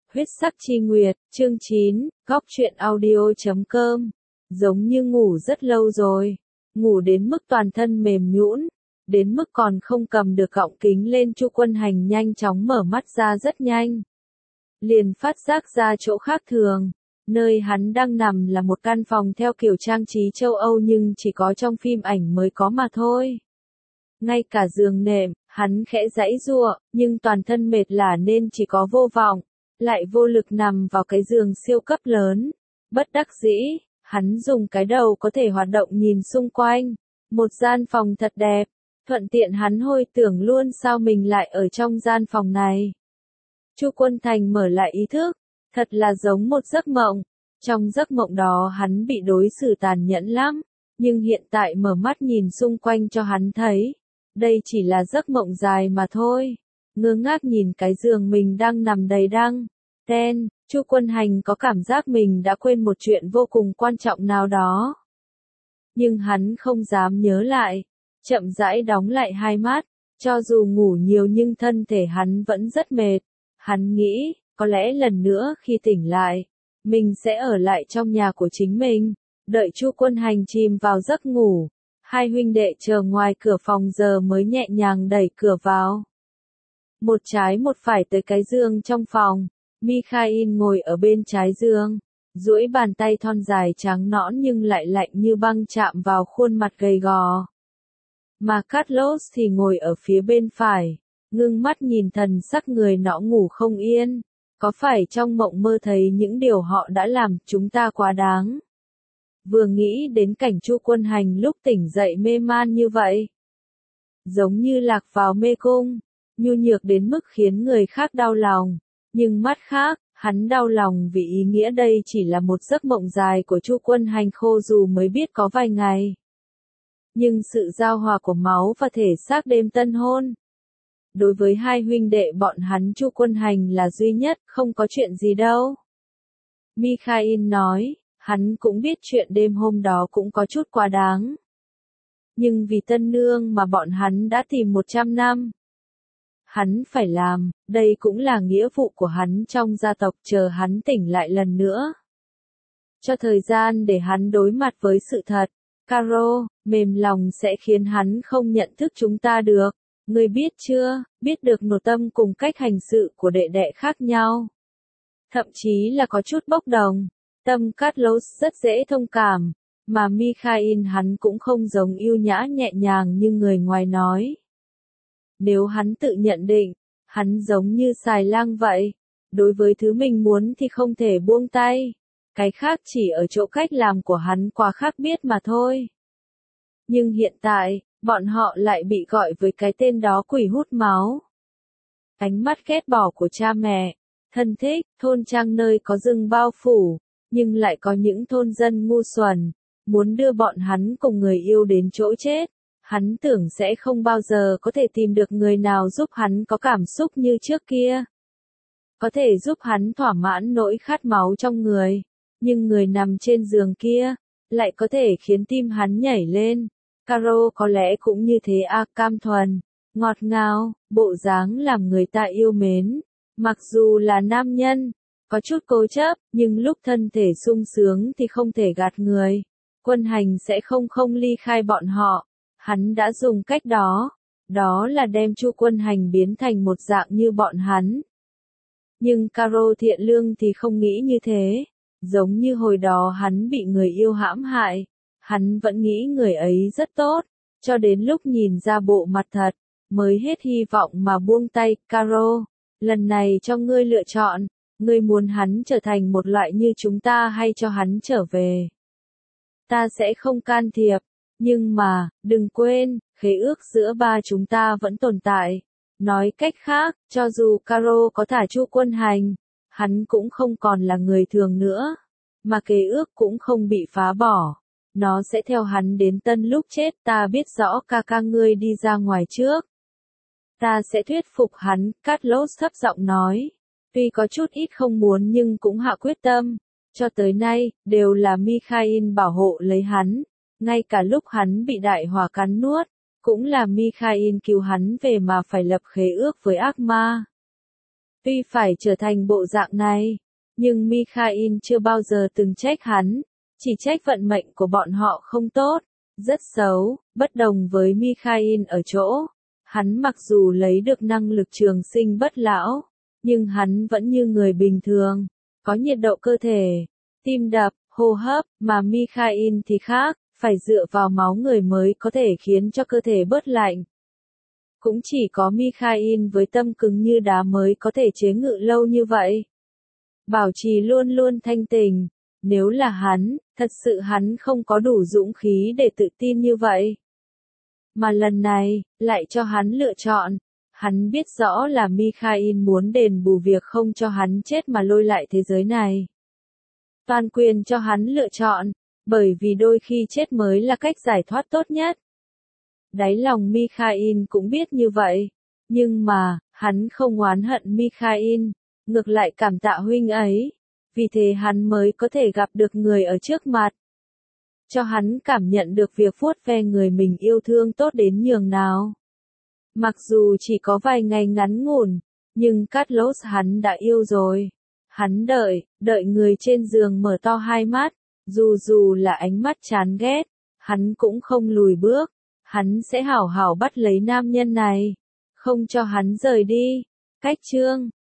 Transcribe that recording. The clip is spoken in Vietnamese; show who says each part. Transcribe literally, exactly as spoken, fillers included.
Speaker 1: Huyết sắc chi nguyệt, chương chín, góc truyện audio chấm com. Giống như ngủ rất lâu rồi, ngủ đến mức toàn thân mềm nhũn, đến mức còn không cầm được gọng kính lên. Chu Quân Hành nhanh chóng mở mắt ra rất nhanh. Liền phát giác ra chỗ khác thường, nơi hắn đang nằm là một căn phòng theo kiểu trang trí châu Âu nhưng chỉ có trong phim ảnh mới có mà thôi. Ngay cả giường nệm, hắn khẽ giãy giụa, nhưng toàn thân mệt lả nên chỉ có vô vọng, lại vô lực nằm vào cái giường siêu cấp lớn. Bất đắc dĩ, hắn dùng cái đầu có thể hoạt động nhìn xung quanh. Một gian phòng thật đẹp, thuận tiện hắn hồi tưởng luôn sao mình lại ở trong gian phòng này. Chu Quân Thành mở lại ý thức, thật là giống một giấc mộng. Trong giấc mộng đó hắn bị đối xử tàn nhẫn lắm, nhưng hiện tại mở mắt nhìn xung quanh cho hắn thấy, đây chỉ là giấc mộng dài mà thôi. Ngơ ngác nhìn cái giường mình đang nằm đầy đăng ten, Chu Quân Hành có cảm giác mình đã quên một chuyện vô cùng quan trọng nào đó. Nhưng hắn không dám nhớ lại, chậm rãi đóng lại hai mắt, cho dù ngủ nhiều nhưng thân thể hắn vẫn rất mệt. Hắn nghĩ, có lẽ lần nữa khi tỉnh lại, mình sẽ ở lại trong nhà của chính mình, đợi Chu Quân Hành chìm vào giấc ngủ. Hai huynh đệ chờ ngoài cửa phòng giờ mới nhẹ nhàng đẩy cửa vào. Một trái một phải tới cái giường trong phòng, Mikhail ngồi ở bên trái giường, duỗi bàn tay thon dài trắng nõn nhưng lại lạnh như băng chạm vào khuôn mặt gầy gò. Mà Carlos thì ngồi ở phía bên phải, ngưng mắt nhìn thần sắc người nọ ngủ không yên. Có phải trong mộng mơ thấy những điều họ đã làm chúng ta quá đáng? Vừa nghĩ đến cảnh Chu Quân Hành lúc tỉnh dậy mê man như vậy, giống như lạc vào mê cung, nhu nhược đến mức khiến người khác đau lòng. Nhưng mắt khác, hắn đau lòng vì ý nghĩa đây chỉ là một giấc mộng dài của Chu Quân Hành khô dù mới biết có vài ngày. Nhưng sự giao hòa của máu và thể xác đêm tân hôn. Đối với hai huynh đệ bọn hắn Chu Quân Hành là duy nhất, không có chuyện gì đâu. Mikhail nói, hắn cũng biết chuyện đêm hôm đó cũng có chút quá đáng. Nhưng vì tân nương mà bọn hắn đã tìm một trăm năm. Hắn phải làm, đây cũng là nghĩa vụ của hắn trong gia tộc chờ hắn tỉnh lại lần nữa. Cho thời gian để hắn đối mặt với sự thật. Caro, mềm lòng sẽ khiến hắn không nhận thức chúng ta được. Ngươi biết chưa, biết được nội tâm cùng cách hành sự của đệ đệ khác nhau. Thậm chí là có chút bốc đồng. Tâm Carlos rất dễ thông cảm, mà Mikhail hắn cũng không giống yêu nhã nhẹ nhàng như người ngoài nói. Nếu hắn tự nhận định, hắn giống như xài lang vậy. Đối với thứ mình muốn thì không thể buông tay. Cái khác chỉ ở chỗ cách làm của hắn quá khác biết mà thôi. Nhưng hiện tại, bọn họ lại bị gọi với cái tên đó quỷ hút máu. Ánh mắt ghét bỏ của cha mẹ, thân thích, thôn trang nơi có rừng bao phủ, nhưng lại có những thôn dân ngu xuẩn, muốn đưa bọn hắn cùng người yêu đến chỗ chết. Hắn tưởng sẽ không bao giờ có thể tìm được người nào giúp hắn có cảm xúc như trước kia. Có thể giúp hắn thỏa mãn nỗi khát máu trong người, nhưng người nằm trên giường kia, lại có thể khiến tim hắn nhảy lên. Caro có lẽ cũng như thế à, cam thuần, ngọt ngào, bộ dáng làm người ta yêu mến. Mặc dù là nam nhân, có chút cố chấp, nhưng lúc thân thể sung sướng thì không thể gạt người. Quân Hành sẽ không không ly khai bọn họ. Hắn đã dùng cách đó, đó là đem Chu Quân Hành biến thành một dạng như bọn hắn. Nhưng Caro thiện lương thì không nghĩ như thế. Giống như hồi đó hắn bị người yêu hãm hại. Hắn vẫn nghĩ người ấy rất tốt, cho đến lúc nhìn ra bộ mặt thật, mới hết hy vọng mà buông tay. Caro, lần này cho ngươi lựa chọn, ngươi muốn hắn trở thành một loại như chúng ta hay cho hắn trở về. Ta sẽ không can thiệp, nhưng mà, đừng quên, khế ước giữa ba chúng ta vẫn tồn tại. Nói cách khác, cho dù Caro có thả Chu Quân Hành, hắn cũng không còn là người thường nữa, mà khế ước cũng không bị phá bỏ. Nó sẽ theo hắn đến tân lúc chết. Ta biết rõ ca ca ngươi đi ra ngoài trước. Ta sẽ thuyết phục hắn, Carlos thấp giọng nói. Tuy có chút ít không muốn nhưng cũng hạ quyết tâm. Cho tới nay, đều là Mikhail bảo hộ lấy hắn. Ngay cả lúc hắn bị đại hỏa cắn nuốt, cũng là Mikhail cứu hắn về mà phải lập khế ước với ác ma. Tuy phải trở thành bộ dạng này, nhưng Mikhail chưa bao giờ từng trách hắn, chỉ trách vận mệnh của bọn họ không tốt, rất xấu. Bất đồng với Mikhail ở chỗ, hắn mặc dù lấy được năng lực trường sinh bất lão, nhưng hắn vẫn như người bình thường, có nhiệt độ cơ thể, tim đập, hô hấp, mà Mikhail thì khác, phải dựa vào máu người mới có thể khiến cho cơ thể bớt lạnh. Cũng chỉ có Mikhail với tâm cứng như đá mới có thể chế ngự lâu như vậy. Bảo trì luôn luôn thanh tỉnh. Nếu là hắn, thật sự hắn không có đủ dũng khí để tự tin như vậy. Mà lần này, lại cho hắn lựa chọn. Hắn biết rõ là Mikhail muốn đền bù việc không cho hắn chết mà lôi lại thế giới này. Toàn quyền cho hắn lựa chọn, bởi vì đôi khi chết mới là cách giải thoát tốt nhất. Đáy lòng Mikhail cũng biết như vậy, nhưng mà, hắn không oán hận Mikhail, ngược lại cảm tạ huynh ấy, vì thế hắn mới có thể gặp được người ở trước mặt. Cho hắn cảm nhận được việc vuốt ve người mình yêu thương tốt đến nhường nào. Mặc dù chỉ có vài ngày ngắn ngủn, nhưng Carlos hắn đã yêu rồi. Hắn đợi, đợi người trên giường mở to hai mắt, dù dù là ánh mắt chán ghét, hắn cũng không lùi bước. Hắn sẽ hảo hảo bắt lấy nam nhân này, không cho hắn rời đi. Cách chương